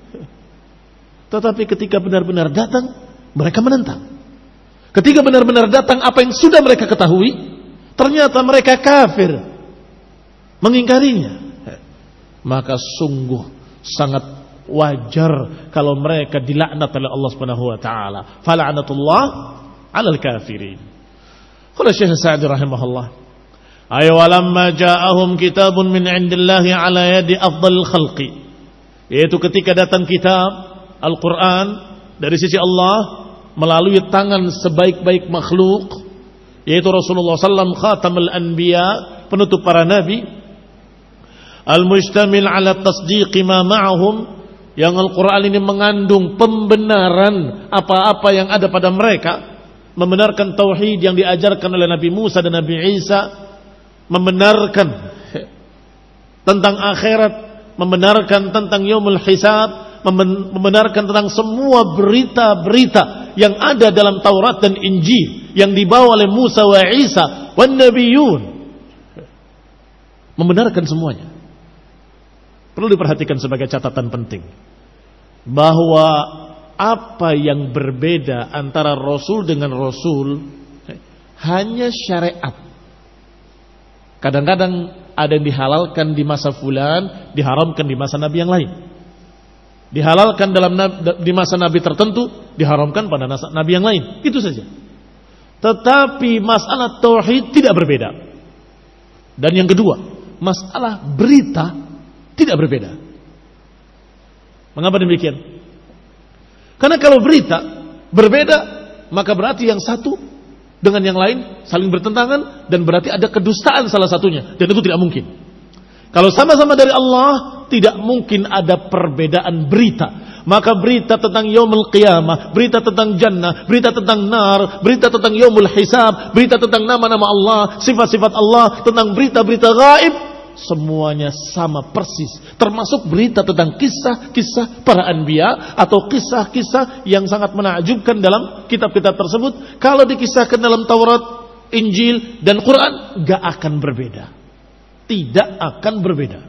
A: tetapi ketika benar-benar datang, mereka menentang. Ketika benar-benar datang apa yang sudah mereka ketahui, ternyata mereka kafir, mengingkarinya. Maka sungguh sangat wajar kalau mereka dilaknat oleh Allah Subhanahu wa taala. Fala'natullah 'alal kafirin. Qala Syekh Sa'di rahimahullah, ay walamma ja'ahum kitabun min 'indillahi 'ala yadi afdhalil khalqi, yaitu ketika datang kitab Al-Qur'an dari sisi Allah melalui tangan sebaik-baik makhluk, yaitu Rasulullah sallallahu alaihi wasallam khatamul anbiya, penutup para nabi, al-mustamil 'ala tasdiqi ma ma'ahum, yang Al-Quran ini mengandung pembenaran apa-apa yang ada pada mereka, membenarkan tauhid yang diajarkan oleh Nabi Musa dan Nabi Isa, membenarkan tentang akhirat, membenarkan tentang yaumul hisab, membenarkan tentang semua berita-berita yang ada dalam Taurat dan Injil yang dibawa oleh Musa wa Isa wan nabiyun, membenarkan semuanya. Perlu diperhatikan sebagai catatan penting bahwa apa yang berbeda antara Rasul dengan Rasul hanya syariat. Kadang-kadang ada yang dihalalkan di masa fulan, diharamkan di masa Nabi yang lain. Dihalalkan dalam di masa Nabi tertentu, diharamkan pada Nabi yang lain. Itu saja. Tetapi masalah tauhid tidak berbeda. Dan yang kedua, masalah berita tidak berbeda. Mengapa demikian? Karena kalau berita berbeda, maka berarti yang satu dengan yang lain saling bertentangan, dan berarti ada kedustaan salah satunya, dan itu tidak mungkin. Kalau sama-sama dari Allah, tidak mungkin ada perbedaan berita. Maka berita tentang yaumul qiyamah, berita tentang jannah, berita tentang nar, berita tentang yaumul hisab, berita tentang nama-nama Allah, sifat-sifat Allah, tentang berita-berita gaib, semuanya sama persis. Termasuk berita tentang kisah-kisah para anbiya atau kisah-kisah yang sangat menakjubkan dalam kitab-kitab tersebut. Kalau dikisahkan dalam Taurat, Injil dan Quran, gak akan berbeda. Tidak akan berbeda.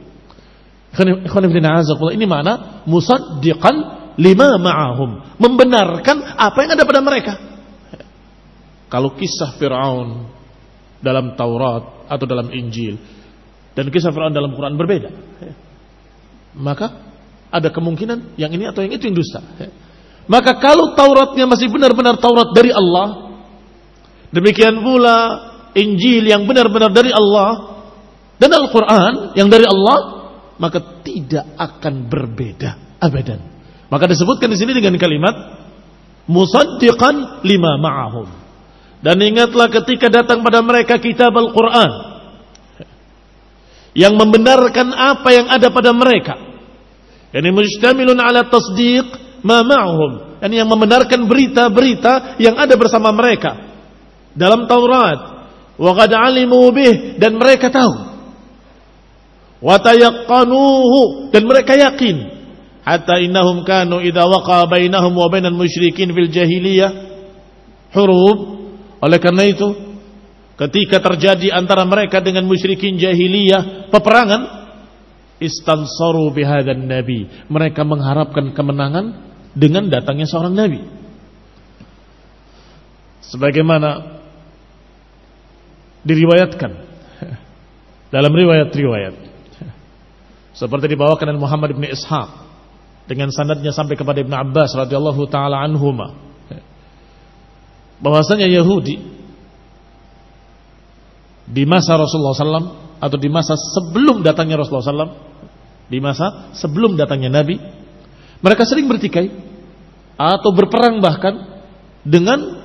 A: Ini makna musaddiqan lima ma'ahum, membenarkan apa yang ada pada mereka. Kalau kisah Fir'aun dalam Taurat atau dalam Injil dan kisah Fir'aun dalam Quran berbeda, maka ada kemungkinan yang ini atau yang itu yang dusta. Maka kalau Tauratnya masih benar-benar Taurat dari Allah, demikian pula Injil yang benar-benar dari Allah dan Al-Quran yang dari Allah, maka tidak akan berbeda abadan. Maka disebutkan di sini dengan kalimat musaddiqan lima ma'ahum. Dan ingatlah ketika datang pada mereka kitab Al-Quran yang membenarkan apa yang ada pada mereka, yani mustamilun ala tasdiq ma ma'ahum, yani yang membenarkan berita-berita yang ada bersama mereka dalam Taurat. Wa qad alimu bih, dan mereka tahu. Wa tayaqqanuhu, dan mereka yakin. Hatta innahum kanu idza waqa bainahum wa bainal musyrikin fil jahiliyah hurub. Oleh karena itu, ketika terjadi antara mereka dengan musyrikin jahiliyah peperangan, istansaru bihadan nabi, mereka mengharapkan kemenangan dengan datangnya seorang nabi. Sebagaimana diriwayatkan dalam riwayat-riwayat, seperti dibawakan oleh Muhammad bin Ishaq dengan sanadnya sampai kepada Ibn Abbas radhiyallahu taala anhuma, bahwasanya Yahudi di masa Rasulullah sallallahu alaihi wasallam atau di masa sebelum datangnya Rasulullah sallallahu alaihi wasallam, di masa sebelum datangnya Nabi, mereka sering bertikai atau berperang bahkan dengan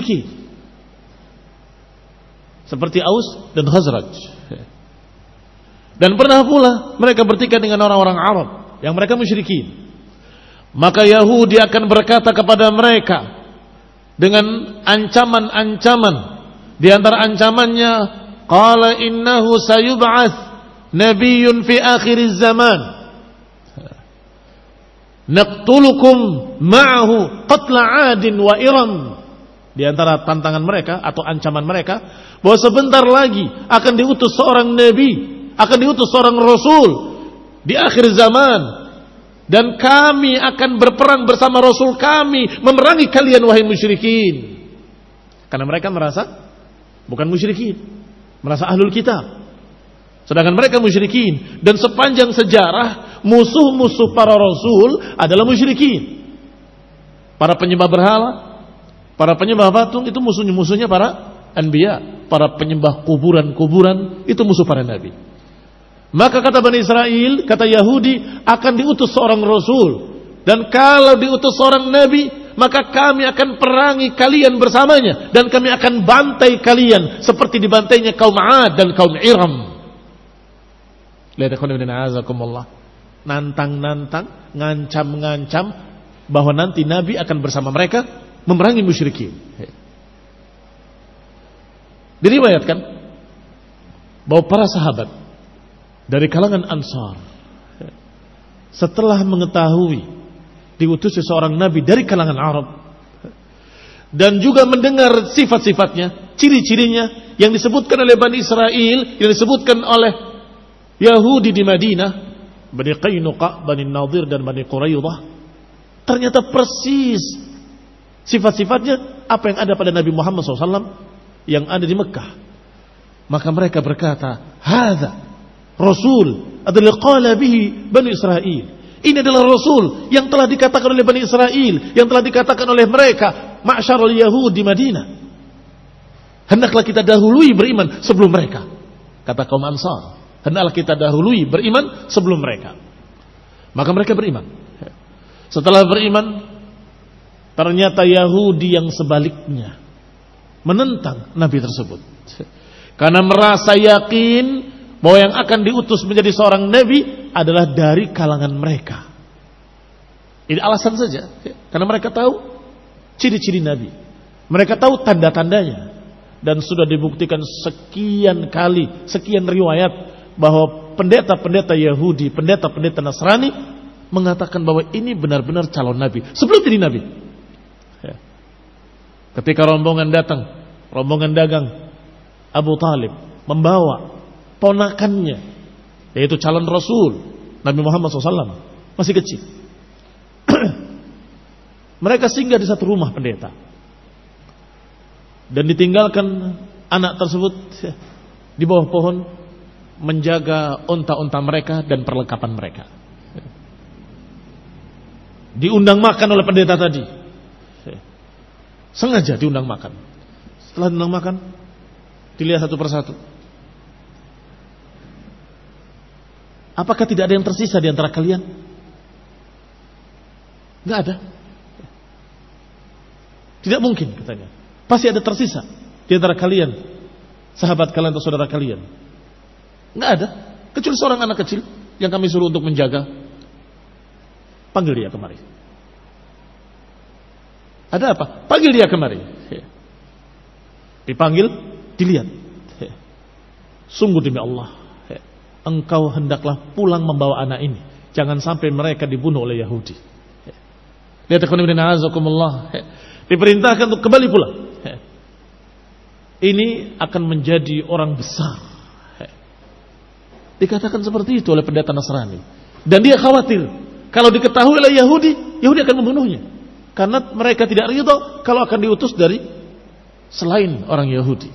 A: musyrikin seperti Aus dan Khazraj. Dan pernah pula mereka bertikai dengan orang-orang Arab yang mereka musyrikin. Maka Yahudi akan berkata kepada mereka dengan ancaman-ancaman. Di antara ancamannya, qala innahu sayub'ats nabiyyun fi akhiriz zaman naqtulukum ma'ahu qatla 'adin wa iram. Di antara tantangan mereka atau ancaman mereka, bahwa sebentar lagi akan diutus seorang nabi, akan diutus seorang rasul di akhir zaman, dan kami akan berperang bersama rasul kami memerangi kalian wahai musyrikin. Karena mereka merasa bukan musyrikin, merasa ahlul kitab, sedangkan mereka musyrikin. Dan sepanjang sejarah musuh-musuh para rasul adalah musyrikin. Para penyembah berhala, para penyembah patung, itu musuhnya-musuhnya para anbiya. Para penyembah kuburan-kuburan, itu musuh para nabi. Maka kata Bani Israel, kata Yahudi, akan diutus seorang rasul, dan kalau diutus seorang nabi, maka kami akan perangi kalian bersamanya, dan kami akan bantai kalian seperti dibantainya kaum 'Ad dan kaum Iram. Lihat azakumullah, nantang-nantang, ngancam-ngancam bahwa nanti nabi akan bersama mereka memerangi musyrikin. Diriwayatkan bahwa para sahabat dari kalangan Ansar, setelah mengetahui diutusnya seorang nabi dari kalangan Arab, dan juga mendengar sifat-sifatnya, ciri-cirinya yang disebutkan oleh Bani Israel, yang disebutkan oleh Yahudi di Madinah, Bani Qainuqa, Bani Nadir, dan Bani Quraidah, ternyata persis sifat-sifatnya apa yang ada pada Nabi Muhammad shallallahu alaihi wasallam yang ada di Mekah. Maka mereka berkata, hadza Rasul adalah qala bihi Bani Israel. Ini adalah Rasul yang telah dikatakan oleh Bani Israel, yang telah dikatakan oleh mereka, ma'syarul Yahud di Madinah. Hendaklah kita dahului beriman sebelum mereka. Kata kaum Ansar, hendaklah kita dahului beriman sebelum mereka. Maka mereka beriman. Setelah beriman, ternyata Yahudi yang sebaliknya menentang Nabi tersebut. Karena merasa yakin bahwa yang akan diutus menjadi seorang nabi adalah dari kalangan mereka. Ini alasan saja, karena mereka tahu ciri-ciri nabi, mereka tahu tanda-tandanya, dan sudah dibuktikan sekian kali, sekian riwayat bahwa pendeta-pendeta Yahudi, pendeta-pendeta Nasrani mengatakan bahwa ini benar-benar calon nabi sebelum jadi nabi. Ketika rombongan datang, rombongan dagang Abu Talib membawa ponakannya, yaitu calon Rasul Nabi Muhammad shallallahu alaihi wasallam, masih kecil. Mereka singgah di satu rumah pendeta, dan ditinggalkan anak tersebut di bawah pohon menjaga unta-unta mereka dan perlengkapan mereka. Diundang makan oleh pendeta tadi, sengaja diundang makan. Setelah diundang makan, dilihat satu persatu. Apakah tidak ada yang tersisa di antara kalian? Enggak ada. Tidak mungkin, katanya. Pasti ada tersisa di antara kalian, sahabat kalian atau saudara kalian. Enggak ada, kecuali seorang anak kecil yang kami suruh untuk menjaga. Panggil dia kemari. Ada apa? Panggil dia kemari. Dipanggil, dilihat. Sungguh demi Allah, engkau hendaklah pulang membawa anak ini. Jangan sampai mereka dibunuh oleh Yahudi. Lihat azakumullah. Diperintahkan untuk kembali pulang. Ini akan menjadi orang besar. Dikatakan seperti itu oleh pendeta Nasrani. Dan dia khawatir kalau diketahui oleh Yahudi, Yahudi akan membunuhnya. Karena mereka tidak ridho kalau akan diutus dari selain orang Yahudi.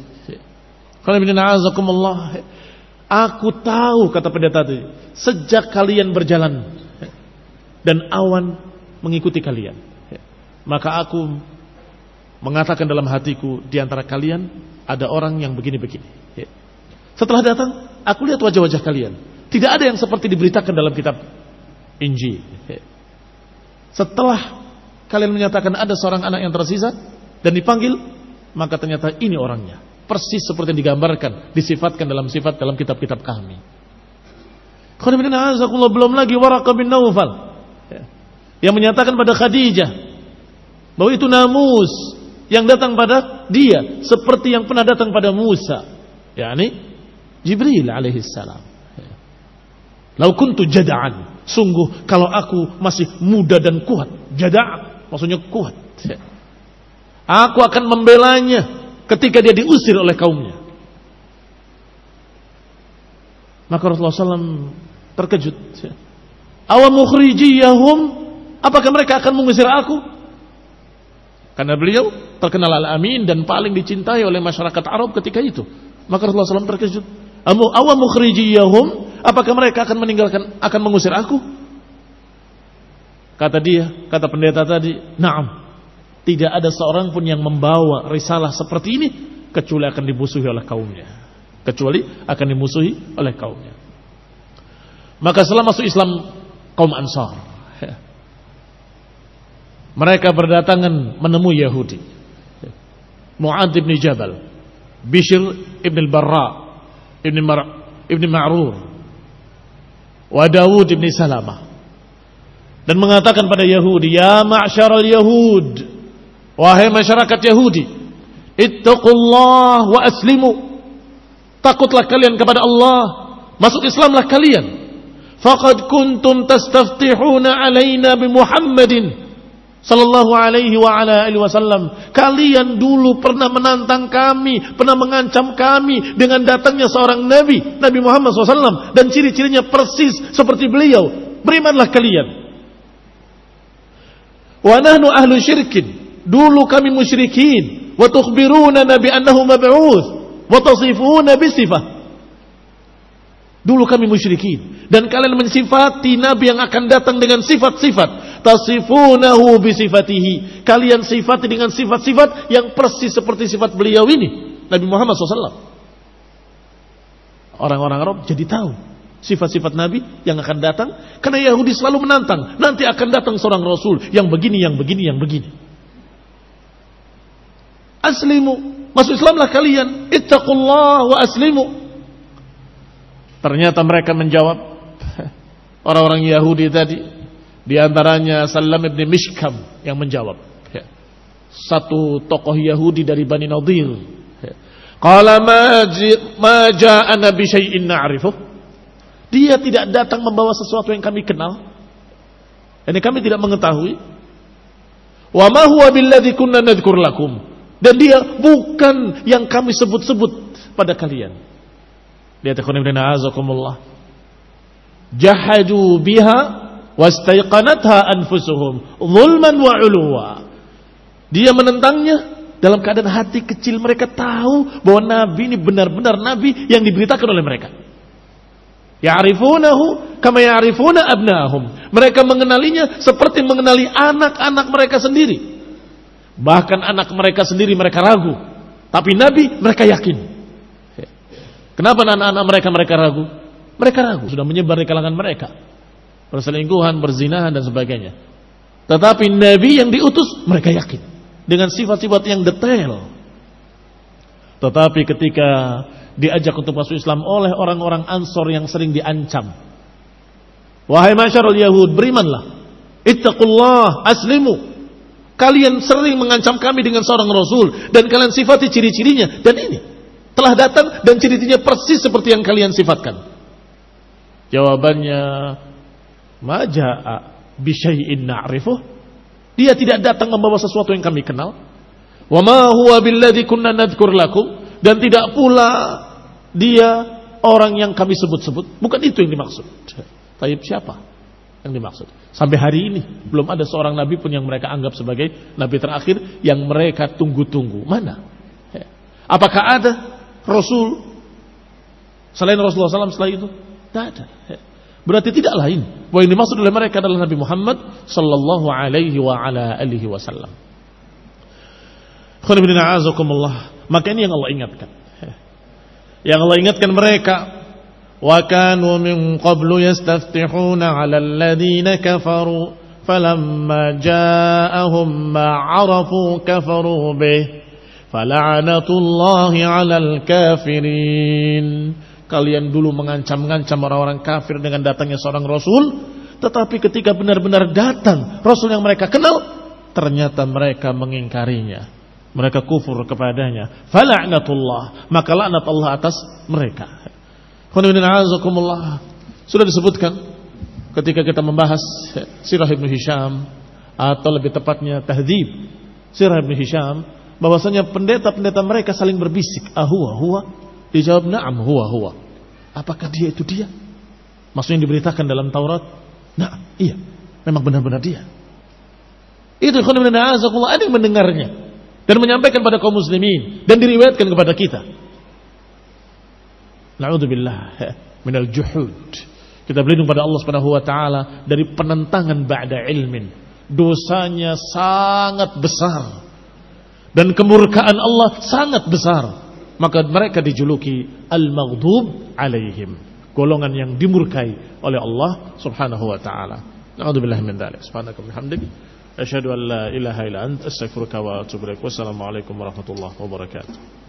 A: Aku tahu, kata pendeta tadi, sejak kalian berjalan dan awan mengikuti kalian, maka aku mengatakan dalam hatiku, di antara kalian ada orang yang begini-begini. Setelah datang, aku lihat wajah-wajah kalian, tidak ada yang seperti diberitakan dalam kitab Injil. Setelah kalian menyatakan ada seorang anak yang tersisa dan dipanggil, maka ternyata ini orangnya, persis seperti yang digambarkan, disifatkan dalam sifat dalam kitab-kitab kami. Belum lagi Waraqah bin Naufal yang menyatakan pada Khadijah bahwa itu namus yang datang pada dia seperti yang pernah datang pada Musa, yakni Jibril alaihi salam. Lau kuntu jada'an, sungguh kalau aku masih muda dan kuat. Jada' maksudnya kuat, aku akan membelanya ketika dia diusir oleh kaumnya. Maka Rasulullah shallallahu alaihi wasallam terkejut. Awa mukhrijiyahum, apakah mereka akan mengusir aku? Karena beliau terkenal al-amin dan paling dicintai oleh masyarakat Arab ketika itu. Maka Rasulullah shallallahu alaihi wasallam terkejut. Awa mukhrijiyahum, apakah mereka akan meninggalkan, akan mengusir aku? Kata dia, kata pendeta tadi, na'am. Tidak ada seorang pun yang membawa risalah seperti ini kecuali akan dimusuhi oleh kaumnya. Kecuali akan dimusuhi oleh kaumnya. Maka setelah masuk Islam kaum Ansar, mereka berdatangan menemui Yahudi. Mu'adz bin Jabal, Bishr ibn al-Barra, ibn Mar ibn Ma'rur, wa Dawud ibn Salamah, dan mengatakan pada Yahudi, ya ma'syaral Yahud, wahai masyarakat Yahudi, ittaqullah wa aslimu, takutlah kalian kepada Allah, masuk Islamlah kalian. Faqad kuntum tastaftihuna alaina bi Muhammadin sallallahu alaihi wa ala alihi wasallam. Kalian dulu pernah menantang kami, pernah mengancam kami dengan datangnya seorang nabi, Nabi Muhammad shallallahu alaihi wasallam, dan ciri-cirinya persis seperti beliau. Berimanlah kalian. Wa nahnu ahlu syirkin, dulu kami musyrikin. Wa tukhbiruna nabi annahu mab'uts wa tasifuna bisifah. Dulu kami musyrikin dan kalian mensifati nabi yang akan datang dengan sifat-sifat. Tasifunahu bisifatihi, kalian sifati dengan sifat-sifat yang persis seperti sifat beliau ini, Nabi Muhammad shallallahu alaihi wasallam. Orang-orang Arab jadi tahu sifat-sifat nabi yang akan datang, karena Yahudi selalu menantang, nanti akan datang seorang rasul yang begini, yang begini, yang begini. Aslimu, masuk Islamlah kalian. Ittaqullah wa aslimu. Ternyata mereka menjawab, orang-orang Yahudi tadi, di antaranya Salam ibn Mishkam yang menjawab, satu tokoh Yahudi dari Bani Nadir. Qala ma ja'ana bi syai'in na'rifuh. Dia tidak datang membawa sesuatu yang kami kenal, ini kami tidak mengetahui. Wa ma huwa billadzi kunna nadhkur lakum, dan dia bukan yang kami sebut-sebut pada kalian. Lihat ikhwan ibn a'azakumullah, jahadu biha wastaiqanatha anfusuhum zulman wa 'uluwa. Dia menentangnya dalam keadaan hati kecil mereka tahu bahwa nabi ini benar-benar nabi yang diberitakan oleh mereka. Ya'rifunahu kama ya'rifuna abna'ahum. Mereka mengenalinya seperti mengenali anak-anak mereka sendiri. Bahkan anak mereka sendiri mereka ragu, tapi nabi mereka yakin. Kenapa anak-anak mereka mereka ragu? Mereka ragu, sudah menyebar di kalangan mereka, perselingkuhan, berzinahan dan sebagainya. Tetapi nabi yang diutus mereka yakin dengan sifat-sifat yang detail. Tetapi ketika diajak untuk masuk Islam oleh orang-orang Ansor yang sering diancam, wahai masyarul Yahud, berimanlah, ittaqullah, aslimu. Kalian sering mengancam kami dengan seorang rasul dan kalian sifati ciri-cirinya, dan ini telah datang dan ciri-cirinya persis seperti yang kalian sifatkan. Jawabannya, ma jaa'a bi syai'in na'rifuh. Dia tidak datang membawa sesuatu yang kami kenal. Wa ma huwa billadzi kunna nadhkur lakum, dan tidak pula dia orang yang kami sebut-sebut. Bukan itu yang dimaksud. Tapi siapa yang dimaksud? Sampai hari ini belum ada seorang nabi pun yang mereka anggap sebagai nabi terakhir yang mereka tunggu-tunggu. Mana? Apakah ada rasul selain Rasulullah shallallahu alaihi wasallam setelah itu? Tidak ada. Berarti tidak lain bahwa yang dimaksud oleh mereka adalah Nabi Muhammad sallallahu alaihi wa ala alihi wasallam. Maka ini yang Allah ingatkan. Yang Allah ingatkan mereka, wa kanu min qablu yastaftihuna 'alal ladzina kafaru falamma ja'ahum ma 'arafu kafaru bih fala'natullahi 'alal kafirin. kalian dulu mengancam-ngancam orang-orang kafir dengan datangnya seorang Rasul, tetapi ketika benar-benar datang Rasul yang mereka kenal, ternyata mereka mengingkarinya, mereka kufur kepadanya. Fala'natullah, maka laknat Allah atas mereka. Sudah disebutkan ketika kita membahas Sirah Ibn Hisham, atau lebih tepatnya Tahdhib Sirah Ibn Hisham, bahwasanya pendeta-pendeta mereka saling berbisik, ahuwa huwa, dijawab na'am huwa huwa. Apakah dia itu dia? Maksudnya diberitakan dalam Taurat, nah iya, memang benar-benar dia. Itu ikhwan fillah a'azakumullah, ada yang mendengarnya dan menyampaikan pada kaum muslimin dan diriwayatkan kepada kita. Na'udzubillah minal juhud. Kita berlindung pada Allah Subhanahu wa taala dari penentangan ba'da ilmin. Dosanya sangat besar dan kemurkaan Allah sangat besar. Maka mereka dijuluki al-maghdub alaihim, golongan yang dimurkai oleh Allah Subhanahu wa taala. Na'udzubillahi min dzalik. Subhanaka wa bihamdik, asyhadu an la ilaha illa anta, astaghfiruka wa atubu ilaik. Wassalamu alaikum warahmatullahi wabarakatuh.